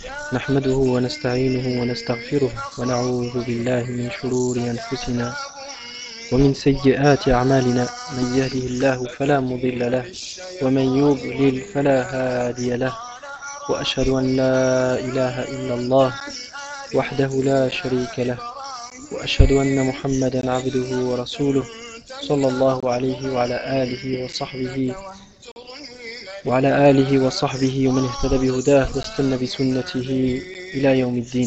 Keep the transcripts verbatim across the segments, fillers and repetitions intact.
نحمده ونستعينه ونستغفره ونعوذ بالله من شرور أنفسنا ومن سيئات أعمالنا من يهده الله فلا مضل له ومن يضلل فلا هادي له وأشهد أن لا إله إلا الله وحده لا شريك له وأشهد أن محمدا عبده ورسوله صلى الله عليه وعلى آله وصحبه وعلى آله وصحبه ومن اهتدى بهداه واستنى بسنته إلى يوم الدين.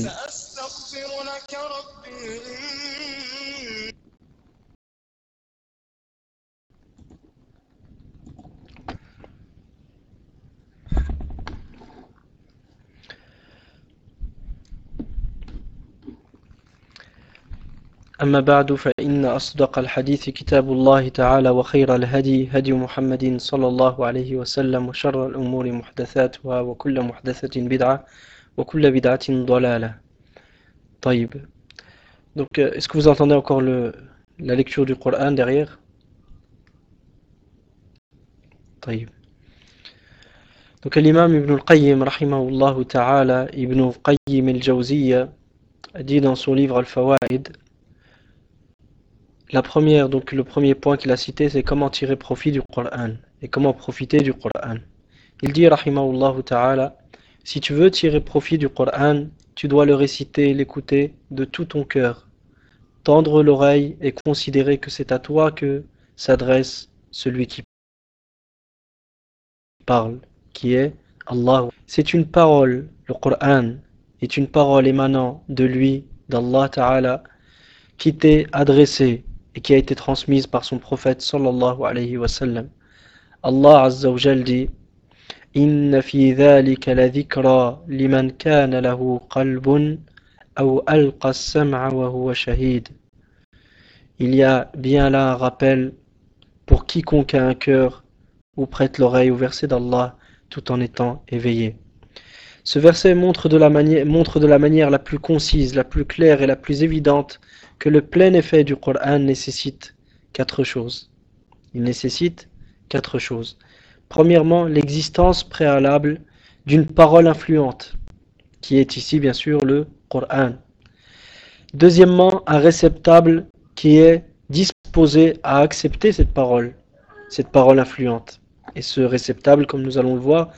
أما بعد فإن أصدق الحديث كتاب الله تعالى وخير الهدي هدي محمد صلى الله عليه وسلم وشر الأمور محدثاتها وكل محدثة بدعة وكل بدعة ضلالة. طيب. Donc, est-ce que vous entendez encore le, la lecture du Coran derrière? طيب. Donc, l'imam Ibn al-Qayyim, rahimahullah ta'ala, Ibn al-Qayyim al-Jawziyya, a dit dans son livre Al-Fawaid, la première, donc le premier point qu'il a cité, c'est comment tirer profit du Coran et comment profiter du Coran. Il dit, rahimahullah ta'ala, si tu veux tirer profit du Coran, tu dois le réciter, l'écouter de tout ton cœur, tendre l'oreille et considérer que c'est à toi que s'adresse celui qui parle, qui est Allah. C'est une parole, le Coran est une parole émanant de lui, d'Allah ta'ala, qui t'est adressée et qui a été transmise par son prophète sallallahu alayhi wa sallam. Allah azza wa jal dit: Inna fi dhalika la dhikra liman kana lahu qalbun aw alqa as-sam'a wa huwa shahid. Il y a bien là un rappel pour quiconque a un cœur ou prête l'oreille au verset d'Allah tout en étant éveillé. Ce verset montre de la manière, montre de la manière la plus concise, la plus claire et la plus évidente que le plein effet du Coran nécessite quatre choses. Il nécessite quatre choses. Premièrement, l'existence préalable d'une parole influente, qui est ici bien sûr le Coran. Deuxièmement, un réceptacle qui est disposé à accepter cette parole, cette parole influente. Et ce réceptacle, comme nous allons le voir,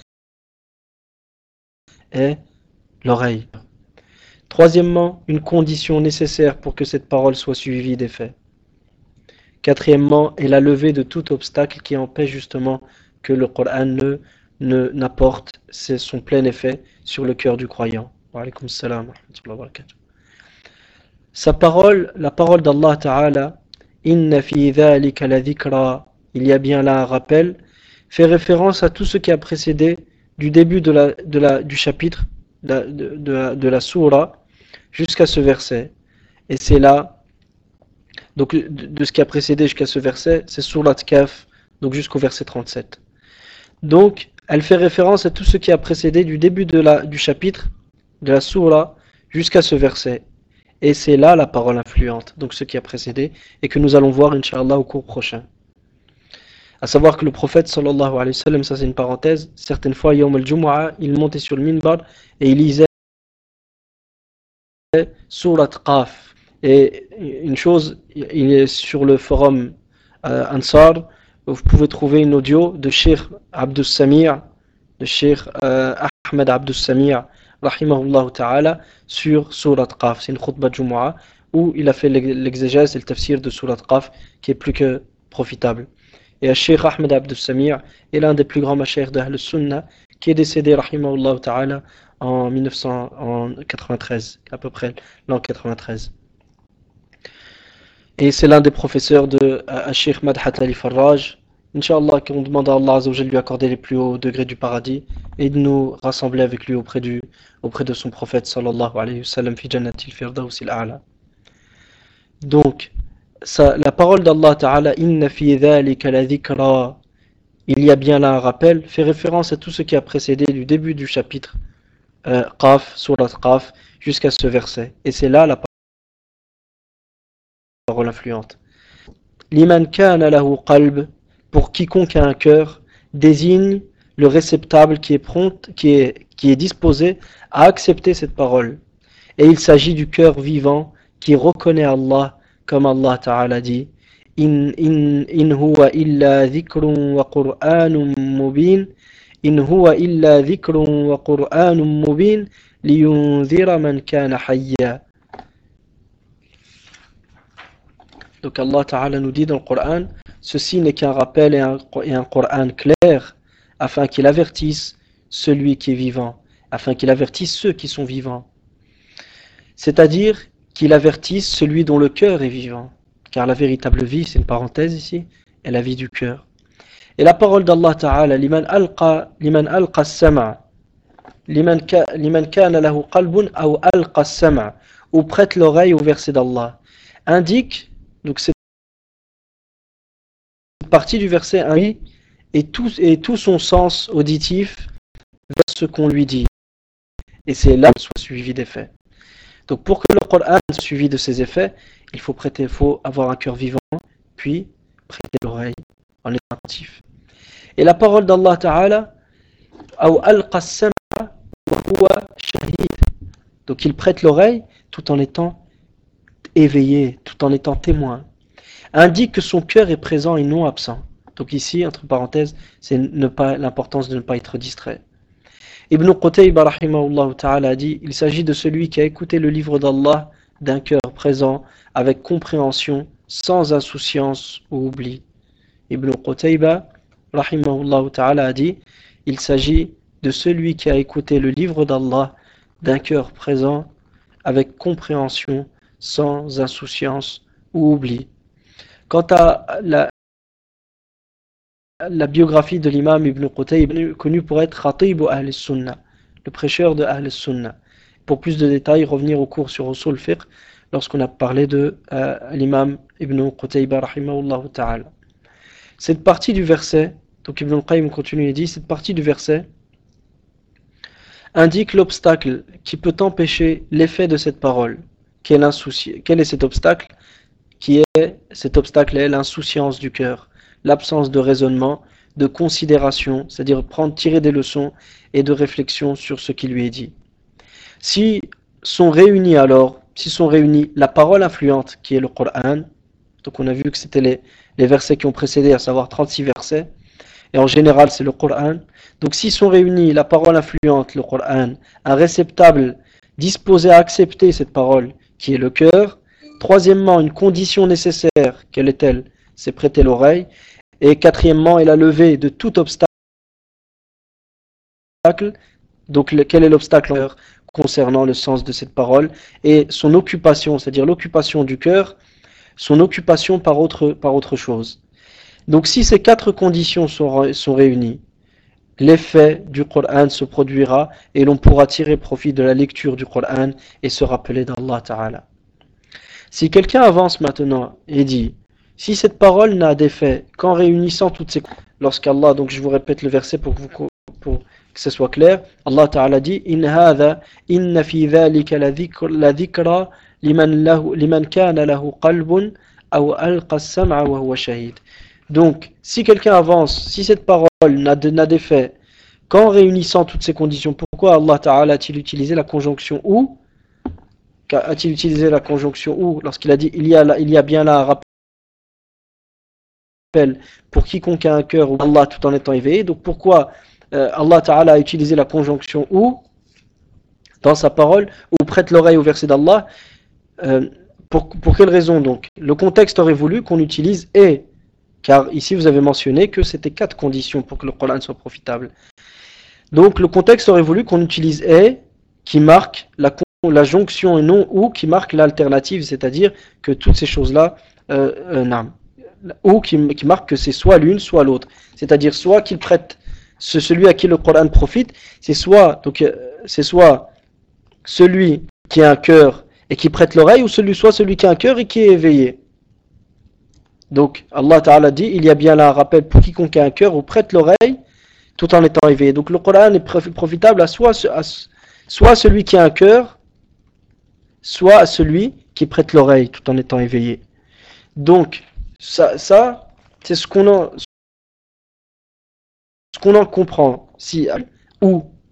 est l'oreille. Troisièmement, une condition nécessaire pour que cette parole soit suivie d'effet. Quatrièmement, est la levée de tout obstacle qui empêche justement que le Coran ne, ne, n'apporte son plein effet sur le cœur du croyant. Wa alaykum salam wa rahmatullahi wa barakatuh. Sa parole, la parole d'Allah Ta'ala, Inna fi dhalika la dhikra, il y a bien là un rappel, fait référence à tout ce qui a précédé du début de la, de la, du chapitre de, de, de, de la sourate jusqu'à ce verset. Et c'est là, donc de, de ce qui a précédé jusqu'à ce verset, c'est sourate Kaf, donc jusqu'au verset trente-sept. Donc, elle fait référence à tout ce qui a précédé du début de la, du chapitre de la sourate jusqu'à ce verset. Et c'est là la parole influente, donc ce qui a précédé, et que nous allons voir, Inch'Allah, au cours prochain. À savoir que le prophète sallallahu alayhi wa sallam, ça c'est une parenthèse, certaines fois, Yawm al-Jumu'ah, il montait sur le minbar et il lisait Surat Qaf. Et une chose, il est sur le forum euh, Ansar, vous pouvez trouver une audio de Cheikh Abdus Samir, de Cheikh euh, Ahmed Abdus Samir, rahimahullah ta'ala, sur Surat Qaf. C'est une khutbah de Jumu'ah où il a fait l'exégèse et le tafsir de Surat Qaf qui est plus que profitable. Et Cheikh Ahmed Abdus Samir est l'un des plus grands mashayikh d'Ahl al-Sunnah qui est décédé, rahimahullah ta'ala, en mille neuf cent quatre-vingt-treize, à peu près l'an quatre-vingt-treize. Et c'est l'un des professeurs de Cheikh Madhat Ali Farraj. Inch'Allah, qu'on demande à Allah Azza wa Jalla de lui accorder les plus hauts degrés du paradis et de nous rassembler avec lui auprès, du, auprès de son prophète sallallahu alayhi wa sallam fi jannatil firdawsil a'la. Donc, ça, la parole d'Allah Ta'ala, Inna fi dhalika la dhikra, il y a bien là un rappel, fait référence à tout ce qui a précédé du début du chapitre euh, Qaf, Surat Qaf, jusqu'à ce verset. Et c'est là la parole influente. Liman kana lahu qalb, pour quiconque a un cœur, désigne le réceptacle qui est prompt, qui est, qui est disposé à accepter cette parole. Et il s'agit du cœur vivant qui reconnaît Allah, comme Allah Ta'ala dit In, in, in huwa illa dhikrun wa qur'anun mubin In huwa illa dhikrun wa qur'anun mubin liyunzira man kana hayya. Donc Allah Ta'ala nous dit dans le Coran, ceci n'est qu'un rappel et un, et un Coran clair, afin qu'il avertisse celui qui est vivant, afin qu'il avertisse ceux qui sont vivants. C'est-à-dire qu'il avertisse celui dont le cœur est vivant, car la véritable vie, c'est une parenthèse ici, est la vie du cœur. Et la parole d'Allah Ta'ala, liman alqa liman alqa as-sam'a, liman ka, liman kana lahu qalbun aw alqa as-sam'a, ou prête l'oreille au verset d'Allah, indique donc cette partie du verset un et tout, et tout son sens auditif vers ce qu'on lui dit. Et c'est là qu'il soit suivi des faits. Donc pour que le Coran soit suivi de ses effets, il faut prêter, il faut avoir un cœur vivant, puis prêter l'oreille en étant attentif. Et la parole d'Allah Ta'ala, Aw alqa as-sam'a wa huwa shahid. Donc il prête l'oreille tout en étant éveillé, tout en étant témoin, indique que son cœur est présent et non absent. Donc ici, entre parenthèses, c'est ne pas, l'importance de ne pas être distrait. Ibn Qutayba rahimahullah ta'ala a dit, il s'agit de celui qui a écouté le livre d'Allah d'un cœur présent, avec compréhension, sans insouciance ou oubli. Ibn Qutayba rahimahullah ta'ala a dit, il s'agit de celui qui a écouté le livre d'Allah d'un cœur présent, avec compréhension, sans insouciance ou oubli. Quant à la, la biographie de l'imam Ibn Qutayba, connu pour être Khatib Ahl Sunnah, le prêcheur de Ahl Sunnah. Pour plus de détails, revenir au cours sur Usul Fiqh, lorsqu'on a parlé de euh, l'imam Ibn Qutayba rahimahullah ta'ala. Cette partie du verset, donc Ibn Qayyim continue et dit, cette partie du verset indique l'obstacle qui peut empêcher l'effet de cette parole. Quel, insouci... Quel est cet obstacle? Qui est cet obstacle est l'insouciance du cœur, l'absence de raisonnement, de considération, c'est-à-dire prendre, tirer des leçons et de réflexion sur ce qui lui est dit. Si sont réunis alors, si sont réunis la parole influente qui est le Coran, donc on a vu que c'était les, les versets qui ont précédé, à savoir trente-six versets, et en général c'est le Coran. Donc s'ils sont réunis la parole influente, le Coran, un réceptacle disposé à accepter cette parole qui est le cœur. Troisièmement, une condition nécessaire, quelle est-elle? C'est prêter l'oreille. Et quatrièmement, est la levée de tout obstacle. Donc le, quel est l'obstacle concernant le sens de cette parole? Et son occupation, c'est-à-dire l'occupation du cœur, son occupation par autre, par autre chose. Donc si ces quatre conditions sont, sont réunies, l'effet du Coran se produira et l'on pourra tirer profit de la lecture du Coran et se rappeler d'Allah Ta'ala. Si quelqu'un avance maintenant et dit, si cette parole n'a d'effet qu'en réunissant toutes ces... Lorsqu'Allah, donc je vous répète le verset pour que, vous, pour que ce soit clair, Allah Ta'ala dit, In hadha, inna fi dhalika la dhikra liman, lahu, liman kana lahu qalbun aw alqa as-sam'a wa huwa shahid. Donc, si quelqu'un avance, si cette parole n'a d'effet qu'en réunissant toutes ces conditions, pourquoi Allah Ta'ala a-t-il utilisé la conjonction ou? A-t-il utilisé la conjonction ou lorsqu'il a dit il y a, là, il y a bien là un rappel pour quiconque a un cœur ou Allah tout en étant éveillé? Donc pourquoi euh, Allah Ta'ala a utilisé la conjonction ou dans sa parole ou prête l'oreille au verset d'Allah? euh, pour, pour quelle raison donc? Le contexte aurait voulu qu'on utilise et, car ici vous avez mentionné que c'était quatre conditions pour que le Coran soit profitable. Donc le contexte aurait voulu qu'on utilise et qui marque la la jonction et non ou qui marque l'alternative, c'est-à-dire que toutes ces choses-là, euh, euh, non, ou qui, qui marque que c'est soit l'une, soit l'autre. C'est-à-dire soit qu'il prête, ce, celui à qui le Coran profite, c'est soit, donc, euh, c'est soit celui qui a un cœur et qui prête l'oreille, ou celui, soit celui qui a un cœur et qui est éveillé. Donc Allah Ta'ala dit, il y a bien là un rappel pour quiconque a un cœur ou prête l'oreille tout en étant éveillé. Donc le Coran est profitable à soit, à, soit celui qui a un cœur, soit à celui qui prête l'oreille tout en étant éveillé. Donc, ça, ça c'est ce qu'on en, ce qu'on en comprend. Si, ou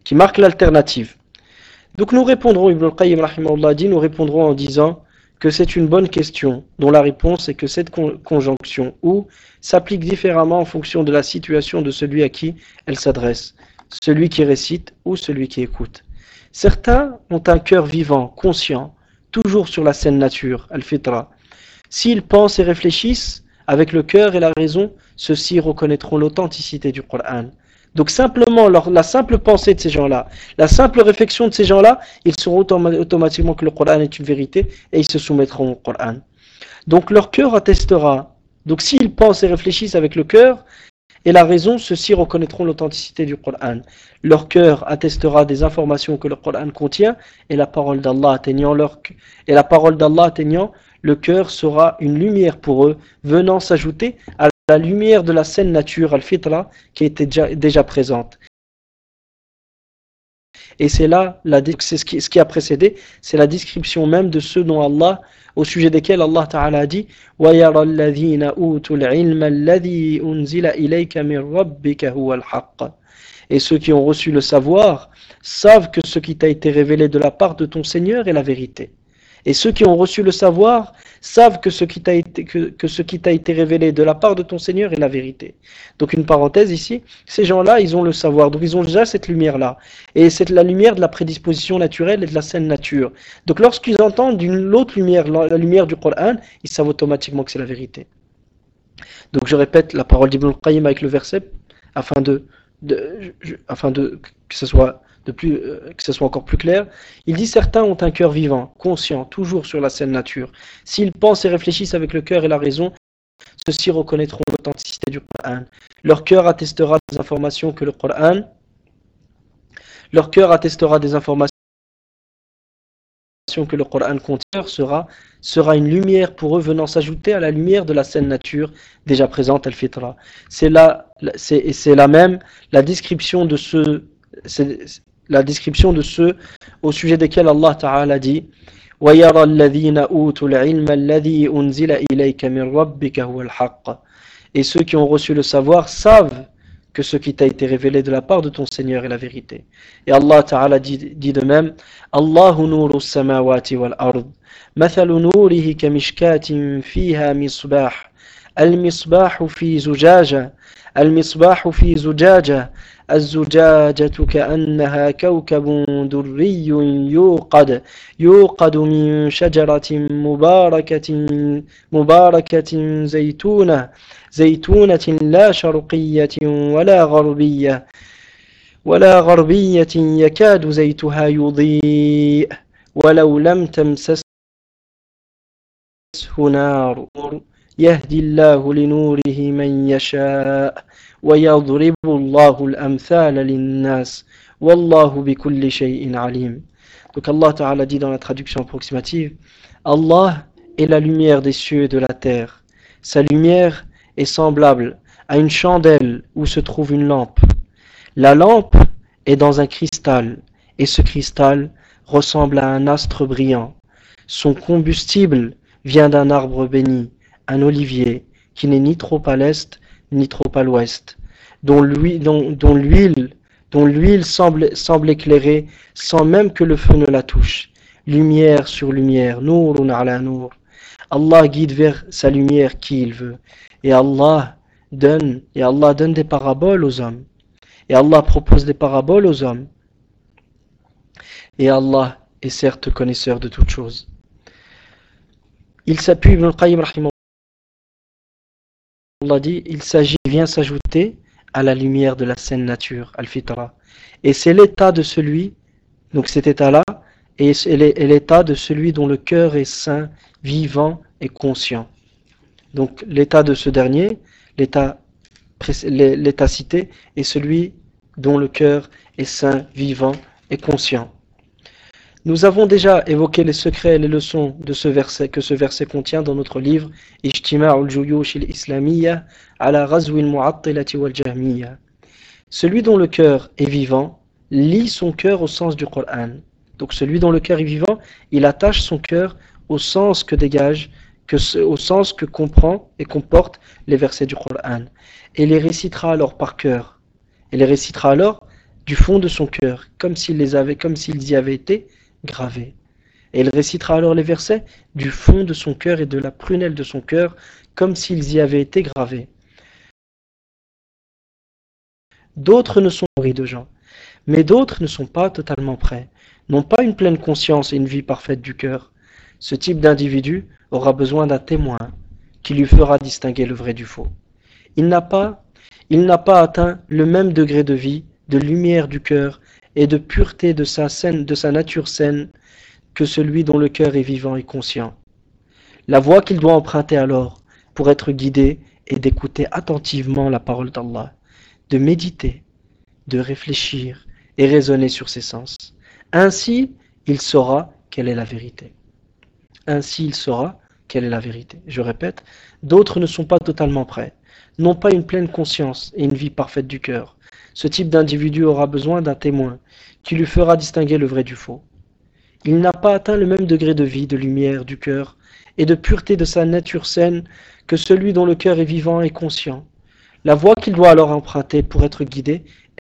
qui marque l'alternative. Donc nous répondrons, Ibn al-Qayyim rahimahullah dit, nous répondrons en disant que c'est une bonne question, dont la réponse est que cette con- conjonction ou s'applique différemment en fonction de la situation de celui à qui elle s'adresse, celui qui récite ou celui qui écoute. Certains ont un cœur vivant, conscient, toujours sur la saine nature, al-fitra. S'ils pensent et réfléchissent avec le cœur et la raison, ceux-ci reconnaîtront l'authenticité du Coran. Donc simplement, leur, la simple pensée de ces gens-là, la simple réflexion de ces gens-là, ils sauront automa- automatiquement que le Coran est une vérité et ils se soumettront au Coran. Donc leur cœur attestera. Donc s'ils pensent et réfléchissent avec le cœur et la raison, ceux-ci reconnaîtront l'authenticité du Coran. Leur cœur attestera des informations que le Coran contient et la parole d'Allah atteignant leur et la parole d'Allah atteignant le cœur sera une lumière pour eux, venant s'ajouter à la lumière de la saine nature, al-fitra, qui était déjà, déjà présente. Et c'est là, la, c'est ce, qui, ce qui a précédé, c'est la description même de ceux dont Allah, au sujet desquels Allah Ta'ala a dit وَيَرَى الَّذِينَ أُوتُوا الْعِلْمَ الَّذِي أُنزِلَ إِلَيْكَ مِنْ رَبِّكَ هُوَ الْحَقَّ. Et ceux qui ont reçu le savoir savent que ce qui t'a été révélé de la part de ton Seigneur est la vérité. Et ceux qui ont reçu le savoir savent que ce qui t'a été, que, que ce qui t'a été révélé de la part de ton Seigneur est la vérité. Donc une parenthèse ici, ces gens-là, ils ont le savoir, donc ils ont déjà cette lumière-là. Et c'est la lumière de la prédisposition naturelle et de la saine nature. Donc lorsqu'ils entendent une autre lumière, la lumière du Coran, ils savent automatiquement que c'est la vérité. Donc je répète la parole d'Ibn al-Qayyim avec le verset, afin de, de, je, afin de que ce soit... De plus, euh, que ce soit encore plus clair, il dit certains ont un cœur vivant, conscient, toujours sur la saine nature. S'ils pensent et réfléchissent avec le cœur et la raison, ceux-ci reconnaîtront l'authenticité du Coran. Leur cœur attestera des informations que le Coran, leur cœur attestera des informations que le Coran contient, sera, sera une lumière pour eux venant s'ajouter à la lumière de la saine nature déjà présente, al-fitra. C'est là, c'est, c'est la même, la description de ce, c'est, la description de ceux au sujet desquels Allah Ta'ala dit وَيَرَى الَّذِينَ أُوتُوا الْعِلْمَ الَّذِي أُنزِلَ إِلَيْكَ مِنْ رَبِّكَ هُوَ الْحَقَّ. Et ceux qui ont reçu le savoir savent que ce qui t'a été révélé de la part de ton Seigneur est la vérité. Et Allah Ta'ala dit, dit de même Allahu nuru samawati wal ard mathalu nurihi kamishkatin fiha misbah al-misbahu fi zujaja al-misbahu fi zujaja الزجاجة كأنها كوكب دري يوقد يوقد من شجرة مباركة مباركة زيتونة زيتونة لا شرقية ولا غربية ولا غربية يكاد زيتها يضيء ولو لم تمسسه نار يهدي الله لنوره من يشاء وَيَضْرِبُ اللَّهُ الْأَمْثَالَ لِلنَّاسِ وَاللَّهُ بِكُلِّ شَيْءٍ عَلِيمٌ. Donc Allah Ta'ala dit dans la traduction approximative, Allah est la lumière des cieux et de la terre. Sa lumière est semblable à une chandelle où se trouve une lampe. La lampe est dans un cristal et ce cristal ressemble à un astre brillant. Son combustible vient d'un arbre béni, un olivier, qui n'est ni trop à l'est ni trop à l'ouest, dont l'huile, dont, dont l'huile, dont l'huile semble, semble éclairer sans même que le feu ne la touche. Lumière sur lumière, nourun ala nour. Allah guide vers sa lumière qui il veut. Et Allah donne, et Allah donne des paraboles aux hommes. Et Allah propose des paraboles aux hommes. Et Allah est certes connaisseur de toutes choses. Il s'appuie, Ibn al-Qayyim rahimahullah, Allah dit, il s'agit, vient s'ajouter à la lumière de la saine nature, al-fitra. Et c'est l'état de celui, donc cet état-là, et l'état de celui dont le cœur est sain, vivant et conscient. Donc l'état de ce dernier, l'état, l'état cité, est celui dont le cœur est sain, vivant et conscient. Nous avons déjà évoqué les secrets et les leçons de ce verset, que ce verset contient dans notre livre Ijtima'ul Juyush al-Islamiyya ala Ghazwi al-Mu'attilati wal-Jahmiyya. Celui dont le cœur est vivant lie son cœur au sens du Coran. Donc celui dont le cœur est vivant, il attache son cœur au sens que dégage, que ce, au sens que comprend et comporte les versets du Coran. Et les récitera alors par cœur. Et les récitera alors du fond de son cœur, comme s'ils les avaient, comme s'ils y avaient été gravés. Et il récitera alors les versets du fond de son cœur et de la prunelle de son cœur, comme s'ils y avaient été gravés. D'autres ne sont pas de gens, mais d'autres ne sont pas totalement prêts, n'ont pas une pleine conscience et une vie parfaite du cœur. Ce type d'individu aura besoin d'un témoin qui lui fera distinguer le vrai du faux. Il n'a pas, il n'a pas atteint le même degré de vie, de lumière du cœur et de pureté de sa, saine, de sa nature saine que celui dont le cœur est vivant et conscient. La voie qu'il doit emprunter alors pour être guidé est d'écouter attentivement la parole d'Allah, de méditer, de réfléchir et raisonner sur ses sens. Ainsi, il saura quelle est la vérité. Ainsi, il saura quelle est la vérité. Je répète, d'autres ne sont pas totalement prêts, n'ont pas une pleine conscience et une vie parfaite du cœur. Ce type d'individu aura besoin d'un témoin qui lui fera distinguer le vrai du faux. Il n'a pas atteint le même degré de vie, de lumière du cœur et de pureté de sa nature saine que celui dont le cœur est vivant et conscient. La voie qu'il doit alors emprunter pour être guidé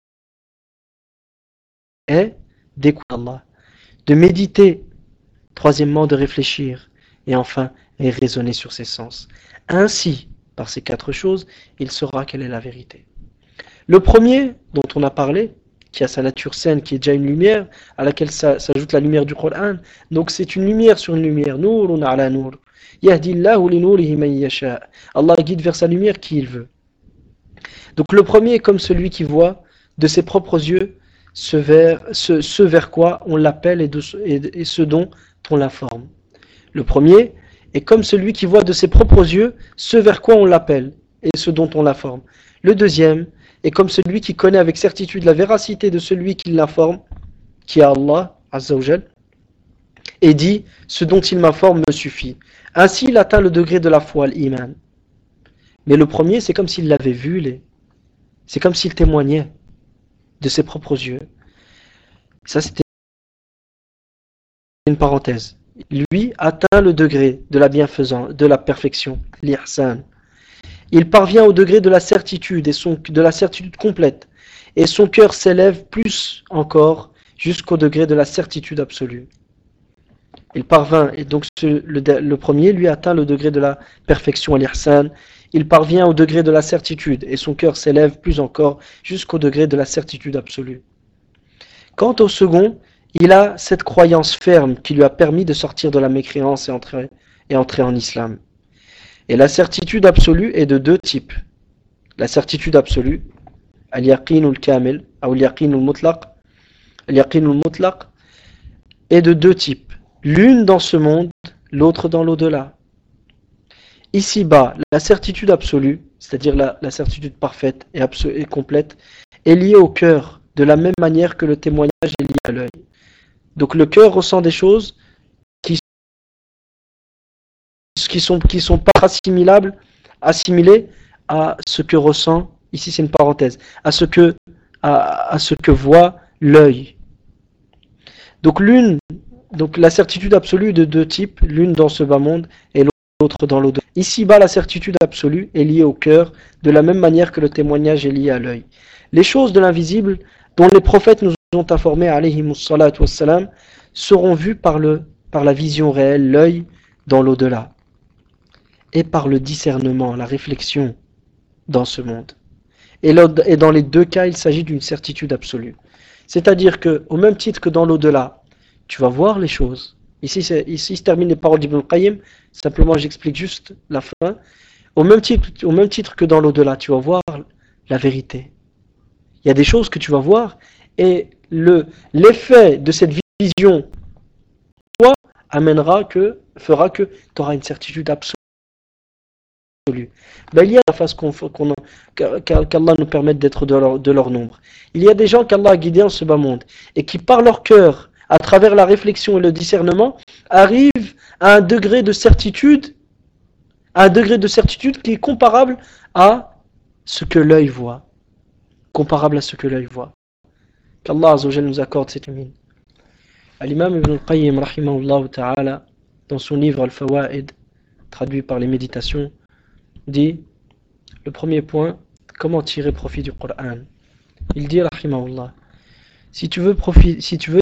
est d'écouter Allah, de méditer, troisièmement de réfléchir, et enfin et raisonner sur ses sens. Ainsi, par ces quatre choses, il saura quelle est la vérité. Le premier dont on a parlé, qui a sa nature saine, qui est déjà une lumière, à laquelle s'ajoute la lumière du Coran, donc c'est une lumière sur une lumière, Nourun ala nour. Yahdillahu li nourihi man yasha. Allah guide vers sa lumière qui il veut. Donc le premier est comme celui qui voit de ses propres yeux ce vers, ce, ce vers quoi on l'appelle et, de, et, et ce dont on l'informe. Le premier est comme celui qui voit de ses propres yeux ce vers quoi on l'appelle et ce dont on l'informe. Le deuxième est comme celui qui connaît avec certitude la véracité de celui qui l'informe, qui est Allah, Azza wa Jal, et dit « ce dont il m'informe me suffit ». Ainsi, il atteint le degré de la foi, l'iman. Mais le premier, c'est comme s'il l'avait vu, les... c'est comme s'il témoignait de ses propres yeux. Ça, c'était une parenthèse. Lui atteint le degré de la bienfaisance, de la perfection, l'ihsan. Il parvient au degré de la certitude, et son, de la certitude complète, et son cœur s'élève plus encore jusqu'au degré de la certitude absolue. Il parvint, et donc ce, le, le premier, lui, atteint le degré de la perfection, l'ihsan. Il parvient au degré de la certitude, et son cœur s'élève plus encore jusqu'au degré de la certitude absolue. Quant au second, il a cette croyance ferme qui lui a permis de sortir de la mécréance et entrer, et entrer en islam. Et la certitude absolue est de deux types. La certitude absolue, al-yaqin al-kamil, ou al-yaqin al-mutlaq, al-yaqin al-mutlaq, est de deux types. L'une dans ce monde, l'autre dans l'au-delà. Ici-bas, la certitude absolue, c'est-à-dire la, la certitude parfaite et, absolue, et complète, est liée au cœur, de la même manière que le témoignage est lié à l'œil. Donc le cœur ressent des choses qui qui sont qui sont pas assimilables, assimilées à ce que ressent, ici c'est une parenthèse, à ce que à, à ce que voit l'œil. Donc l'une, donc la certitude absolue de deux types, l'une dans ce bas monde et l'autre dans l'au-delà. Ici-bas, la certitude absolue est liée au cœur, de la même manière que le témoignage est lié à l'œil. Les choses de l'invisible, dont les prophètes nous ont informés, alayhimus salatu wassalam, seront vues par, le, par la vision réelle, l'œil, dans l'au-delà, et par le discernement, la réflexion dans ce monde. Et, et dans les deux cas, il s'agit d'une certitude absolue. C'est-à-dire qu'au même titre que dans l'au-delà, tu vas voir les choses. Ici, c'est, ici se terminent les paroles d'Ibn al-Qayyim. Simplement, j'explique juste la fin. Au même titre, au même titre que dans l'au-delà, tu vas voir la vérité. Il y a des choses que tu vas voir et le, l'effet de cette vision, toi, amènera que, fera que tu auras une certitude absolue. Ben, il y a la face qu'on, qu'on, qu'Allah nous permette d'être de leur, de leur nombre. Il y a des gens qu'Allah a guidés en ce bas monde et qui, par leur cœur, à travers la réflexion et le discernement, arrivent à un degré de certitude, à un degré de certitude qui est comparable à ce que l'œil voit. Comparable à ce que l'œil voit. Qu'Allah Azza wa Jalla nous accorde cette mine. L'imam Ibn al-Qayyim, rahimahullah ta'ala, dans son livre Al-Fawaid, traduit par les méditations, dit, le premier point, comment tirer profit du Coran. Il dit, rahimahullah, Si tu veux profiter, si tu veux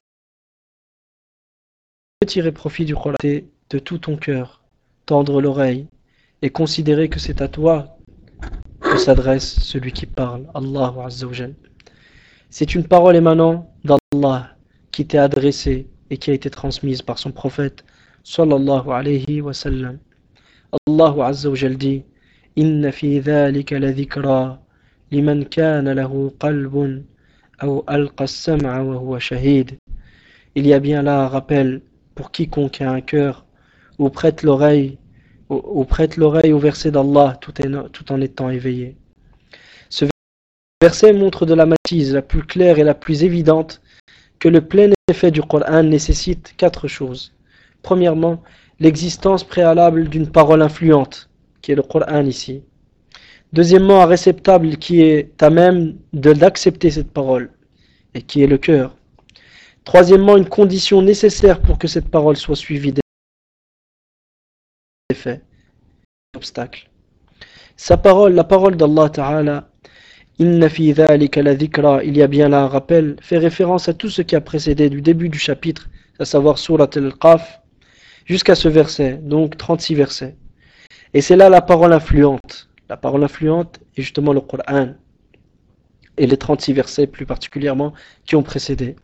tirer profit du Coran de tout ton cœur, tendre l'oreille et considérer que c'est à toi que s'adresse celui qui parle, Allah Azza wa Jal. C'est une parole émanant d'Allah qui t'est adressée et qui a été transmise par son prophète sallallahu alayhi wa sallam. Allah Azza wa Jal dit: Inna fi dhalika la dhikra liman kana lahu qalbun aw alqa as-sam'a wa huwa shahid. Il y a bien là un rappel pour quiconque a un cœur ou prête l'oreille ou, ou prête l'oreille au verset d'Allah tout, tout en étant éveillé. Ce verset montre de la matise la plus claire et la plus évidente que le plein effet du Coran nécessite quatre choses. Premièrement, l'existence préalable d'une parole influente, qui est le Coran ici. Deuxièmement, un réceptacle qui est à même de d'accepter cette parole, et qui est le cœur. Troisièmement, une condition nécessaire pour que cette parole soit suivie d'effet, obstacle. Sa parole, la parole d'Allah Ta'ala, Inna fi dhalika la dhikra, il y a bien là un rappel, fait référence à tout ce qui a précédé du début du chapitre, à savoir Surat al-Qaf, jusqu'à ce verset, donc trente-six versets. Et c'est là la parole influente. La parole influente est justement le Coran, et les trente-six versets plus particulièrement qui ont précédé.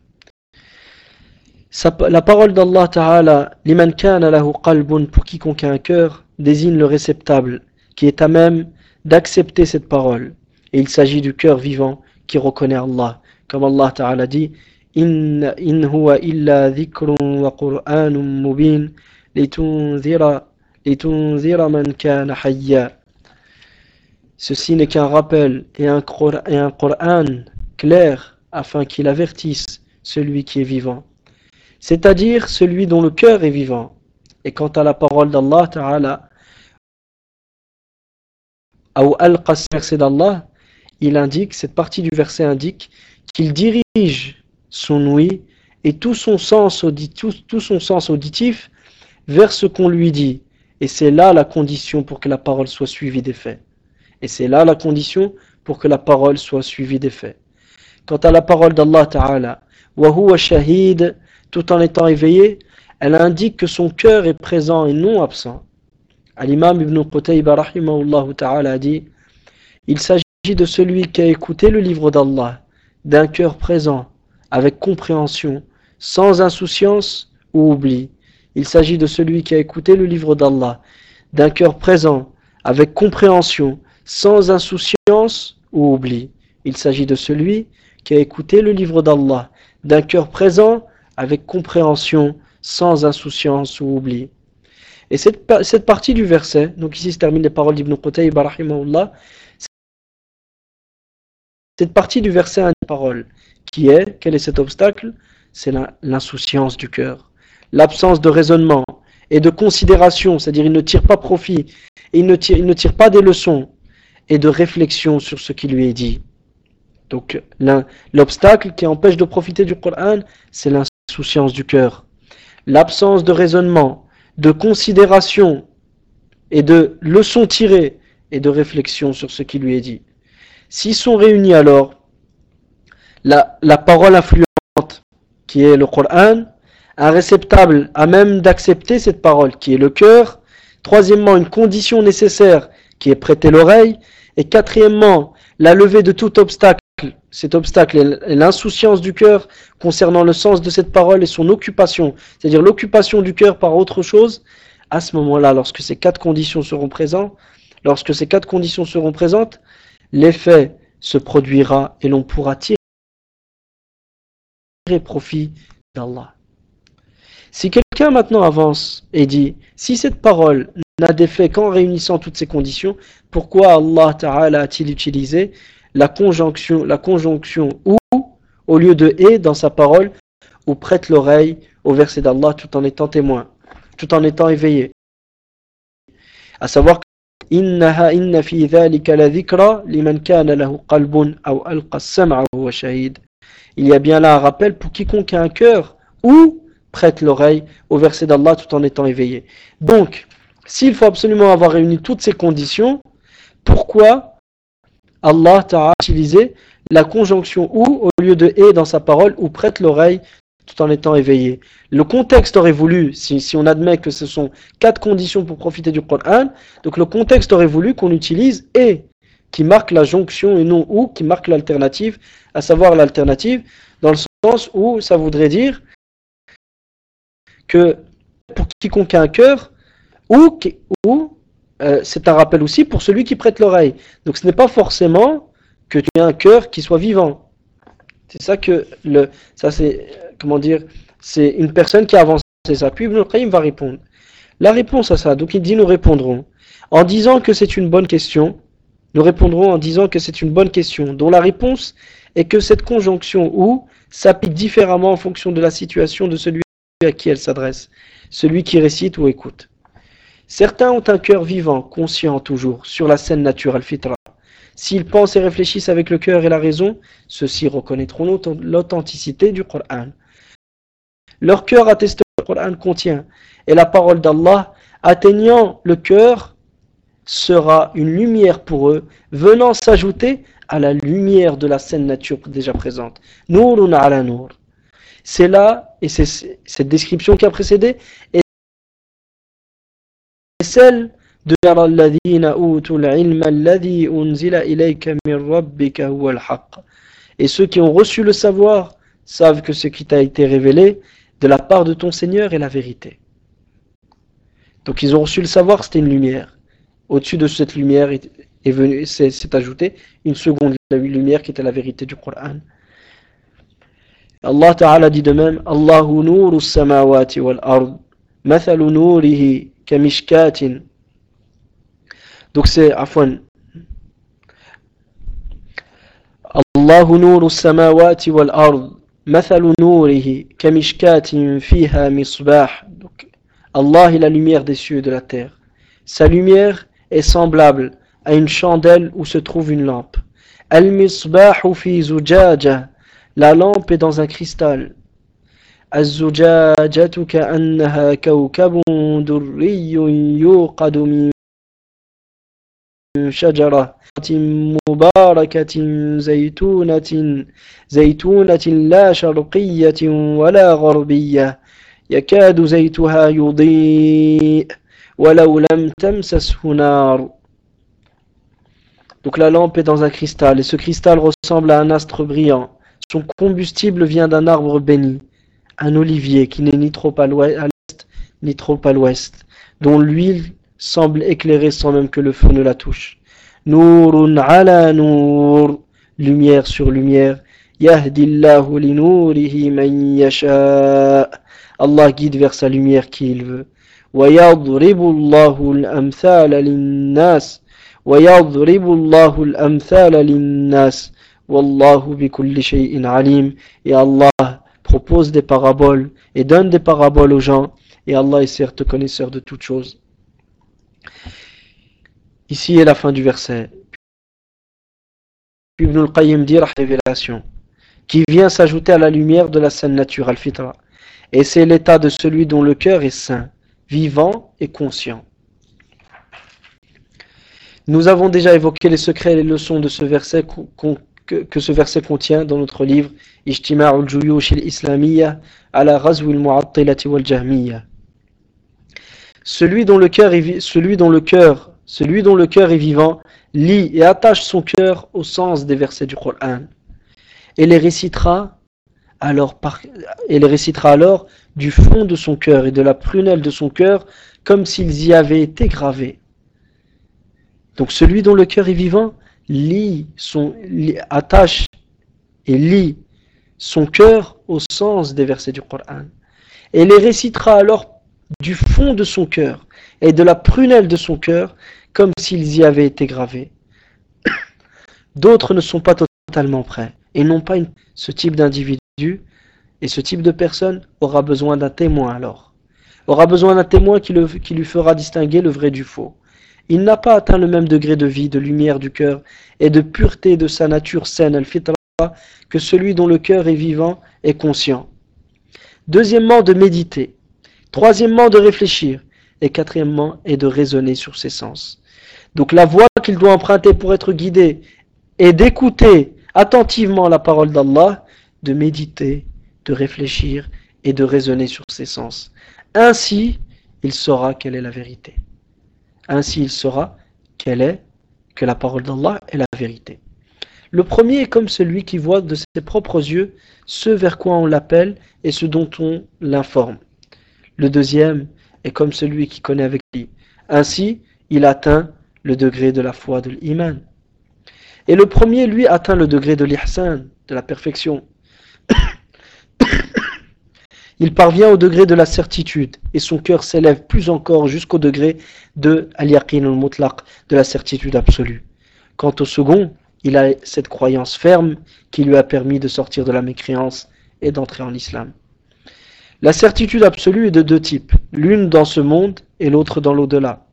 La parole d'Allah Ta'ala, liman kana lahu qalbun, pour quiconque a un cœur, désigne le réceptacle qui est à même d'accepter cette parole. Et il s'agit du cœur vivant qui reconnaît Allah. Comme Allah Ta'ala dit: In, in huwa illa dhikrun wa qur'anun mubin litunzira litunzira man kana hayya. Ceci n'est qu'un rappel et un, et un Coran clair afin qu'il avertisse celui qui est vivant, c'est-à-dire celui dont le cœur est vivant. Et quant à la parole d'Allah Ta'ala, ou al-qas, verset d'Allah, il indique, cette partie du verset indique qu'il dirige son ouïe et tout son sens auditif, tout, tout son sens auditif vers ce qu'on lui dit. Et c'est là la condition pour que la parole soit suivie des faits. Et c'est là la condition pour que la parole soit suivie des faits. Quant à la parole d'Allah Ta'ala, wa huwa shahid, tout en étant éveillé, elle indique que son cœur est présent et non absent. Al-Imam Ibn Qutayba rahimahullah ta'ala a dit: il s'agit de celui qui a écouté le livre d'Allah d'un cœur présent, avec compréhension, sans insouciance ou oubli. Il s'agit de celui qui a écouté le livre d'Allah d'un cœur présent, avec compréhension, sans insouciance ou oubli. Il s'agit de celui qui a écouté le livre d'Allah d'un cœur présent, avec compréhension, sans insouciance ou oubli. Et cette, cette partie du verset, donc ici se terminent les paroles d'Ibn Qutayba rahimahullah, cette partie du verset a une parole qui est, quel est cet obstacle? C'est l'insouciance du cœur, l'absence de raisonnement et de considération, c'est-à-dire il ne tire pas profit, et il ne tire, il ne tire pas des leçons et de réflexion sur ce qui lui est dit. Donc l'obstacle qui empêche de profiter du Coran, c'est l'insouciance du cœur, l'absence de raisonnement, de considération et de leçons tirées et de réflexion sur ce qui lui est dit. S'ils sont réunis alors, la, la parole influente qui est le Coran, un réceptacle à même d'accepter cette parole qui est le cœur, troisièmement une condition nécessaire qui est prêter l'oreille, et quatrièmement la levée de tout obstacle, cet obstacle est l'insouciance du cœur concernant le sens de cette parole et son occupation, c'est-à-dire l'occupation du cœur par autre chose. À ce moment-là, lorsque ces quatre conditions seront présentes, lorsque ces quatre conditions seront présentes, l'effet se produira et l'on pourra tirer profit d'Allah. Si quelqu'un maintenant avance et dit, si cette parole n'a d'effet qu'en réunissant toutes ces conditions, pourquoi Allah Ta'ala a-t-il utilisé la conjonction, la conjonction ou au lieu de et dans sa parole, ou prête l'oreille au verset d'Allah tout en étant témoin, tout en étant éveillé? À savoir que Innaha inna fi dhalika la dhikra liman kana lahu qalbun aw alqa as-sam'a wa huwa shahid. Il y a bien là un rappel pour quiconque a un cœur ou prête l'oreille au verset d'Allah tout en étant éveillé. Donc, s'il faut absolument avoir réuni toutes ces conditions, pourquoi Allah Ta'ala a utilisé la conjonction ou au lieu de et dans sa parole ou prête l'oreille tout en étant éveillé. Le contexte aurait voulu, si, si on admet que ce sont quatre conditions pour profiter du Coran, donc le contexte aurait voulu qu'on utilise et qui marque la jonction et non ou qui marque l'alternative, à savoir l'alternative dans le sens où ça voudrait dire que pour quiconque a un cœur ou, ou euh, c'est un rappel aussi pour celui qui prête l'oreille. Donc ce n'est pas forcément que tu aies un cœur qui soit vivant. C'est ça que le, ça c'est, comment dire, c'est une personne qui a avancé ça. Puis Ibn al-Qayyim va répondre. La réponse à ça, donc il dit nous répondrons en disant que c'est une bonne question. Nous répondrons en disant que c'est une bonne question, dont la réponse est que cette conjonction ou s'applique différemment en fonction de la situation de celui à qui elle s'adresse, celui qui récite ou écoute. Certains ont un cœur vivant, conscient toujours, sur la scène naturelle fitra. S'ils pensent et réfléchissent avec le cœur et la raison, ceux-ci reconnaîtront l'authenticité du Coran. Leur cœur atteste que le Coran contient, et la parole d'Allah, atteignant le cœur, sera une lumière pour eux, venant s'ajouter à la lumière de la scène nature déjà présente. Nourun ala nour. C'est là, et c'est cette description qui a précédé, et celle de et ceux qui ont reçu le savoir savent que ce qui t'a été révélé de la part de ton Seigneur est la vérité. Donc ils ont reçu le savoir, c'était une lumière. Au-dessus de cette lumière est, est venue, s'est, s'est ajoutée une seconde lumière qui était la vérité du Coran. Allah Ta'ala dit de même Allahu nuru samawati wal ard mathalu nurihi kamishkatin. Donc c'est afwan Allahu nuru samawati wal ard mathalu nurihi kamishkatin fiha misbah. Donc Allah est la lumière des cieux et de la terre. Sa lumière est semblable à une chandelle où se trouve une lampe. Al-misbahu fi zujaja. La lampe est dans un cristal. Az-zujajatu ka'annaha kawkabun durriyyun yuqadu min shajaratin mubarakatin zaytunatin zaytunatin la sharqiyyatin wala gharbiyya yakadu zaytuha yudhi' walau lam tamsashu nar. Donc la lampe est dans un cristal et ce cristal ressemble à un astre brillant. Son combustible vient d'un arbre béni, un olivier qui n'est ni trop à l'est ni trop à l'ouest, dont l'huile semble éclairer sans même que le feu ne la touche. Nourun ala nour, lumière sur lumière. Yahdillahu li nourihi man yasha. Allah guide vers sa lumière qui il veut. Wa yadribu Allahu al-amthala lin-nas. Wa yadribu Allahu al-amthala lin-nas. Wallahu bi kulli shay'in alim. Et Allah propose des paraboles et donne des paraboles aux gens. Et Allah est certes connaisseur de toutes choses. Ici est la fin du verset. Ibn al-Qayyim dit la révélation qui vient s'ajouter à la lumière de la scène naturelle al-fitra. Et c'est l'état de celui dont le cœur est sain, vivant et conscient. Nous avons déjà évoqué les secrets et les leçons de ce verset qu'on Que, que ce verset contient dans notre livre Ijtima'u al-Juyush al-Islamiyya ala Ghazw al-Mu'attilati wal-Jahmiyya. Celui dont le cœur est celui dont le cœur, celui dont le cœur est vivant, lit et attache son cœur au sens des versets du Coran et les récitera alors par, et les récitera alors du fond de son cœur et de la prunelle de son cœur comme s'ils y avaient été gravés. Donc celui dont le cœur est vivant lit son, lit, attache et lit son cœur au sens des versets du Coran et les récitera alors du fond de son cœur et de la prunelle de son cœur comme s'ils y avaient été gravés. D'autres ne sont pas totalement prêts et n'ont pas une... ce type d'individu et ce type de personne aura besoin d'un témoin alors aura besoin d'un témoin qui, le, qui lui fera distinguer le vrai du faux. Il n'a pas atteint le même degré de vie, de lumière du cœur et de pureté de sa nature saine, al-fitra, que celui dont le cœur est vivant et conscient. Deuxièmement, de méditer. Troisièmement, de réfléchir. Et quatrièmement, est de raisonner sur ses sens. Donc la voie qu'il doit emprunter pour être guidé et d'écouter attentivement la parole d'Allah, de méditer, de réfléchir et de raisonner sur ses sens. Ainsi, il saura quelle est la vérité. Ainsi, il saura quelle est, que la parole d'Allah est la vérité. Le premier est comme celui qui voit de ses propres yeux ce vers quoi on l'appelle et ce dont on l'informe. Le deuxième est comme celui qui connaît avec lui. Ainsi, il atteint le degré de la foi, de l'iman. Et le premier, lui, atteint le degré de l'ihsan, de la perfection. Il parvient au degré de la certitude et son cœur s'élève plus encore jusqu'au degré de al-yaqin al-mutlaq, de la certitude absolue. Quant au second, il a cette croyance ferme qui lui a permis de sortir de la mécréance et d'entrer en islam. La certitude absolue est de deux types, l'une dans ce monde et l'autre dans l'au-delà.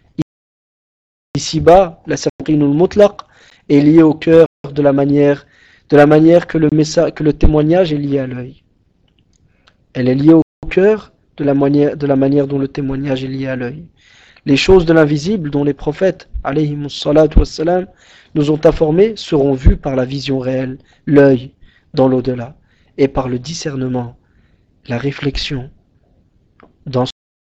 Ici-bas, la certitude al-mutlaq est liée au cœur de la manière, de la manière que le message, que le témoignage est lié à l'œil. Elle est liée au cœur de la manière, de la manière dont le témoignage est lié à l'œil. Les choses de l'invisible dont les prophètes, alayhimus salatu wassalam, nous ont informés seront vues par la vision réelle, l'œil, dans l'au-delà, et par le discernement, la réflexion dans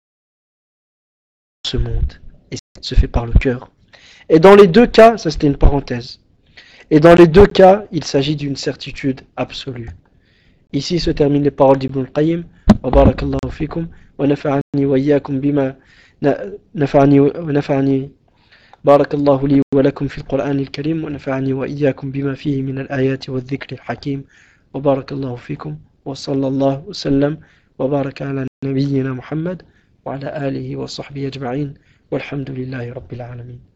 ce monde. Et ça se fait par le cœur. Et dans les deux cas, ça c'était une parenthèse, et dans les deux cas, il s'agit d'une certitude absolue. Ici se terminent les paroles d'Ibn al-Qayyim. Wa barakallahu fikum wa nafa'ani wa iyyakum bima nafa'ani wa nafa'ani barakallahu li wa lakum fil Qur'an al-Karim wa nafa'ani wa iyyakum bima fihi min al-ayati wa adh-dhikri al-hakim wa barakallahu fikum wa sallallahu wa sallam wa baraka ala nabiyyina Muhammad wa ala alihi wa sahbihi ajma'in walhamdulillahi rabbil alamin.